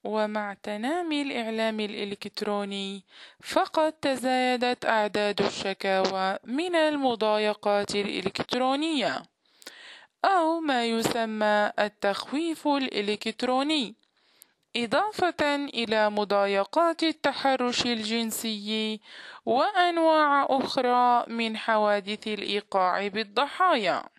ومع تنامي الإعلام الإلكتروني فقد تزايدت أعداد الشكاوى من المضايقات الإلكترونية أو ما يسمى التخويف الإلكتروني، إضافة إلى مضايقات التحرش الجنسي وأنواع أخرى من حوادث الإيقاع بالضحايا.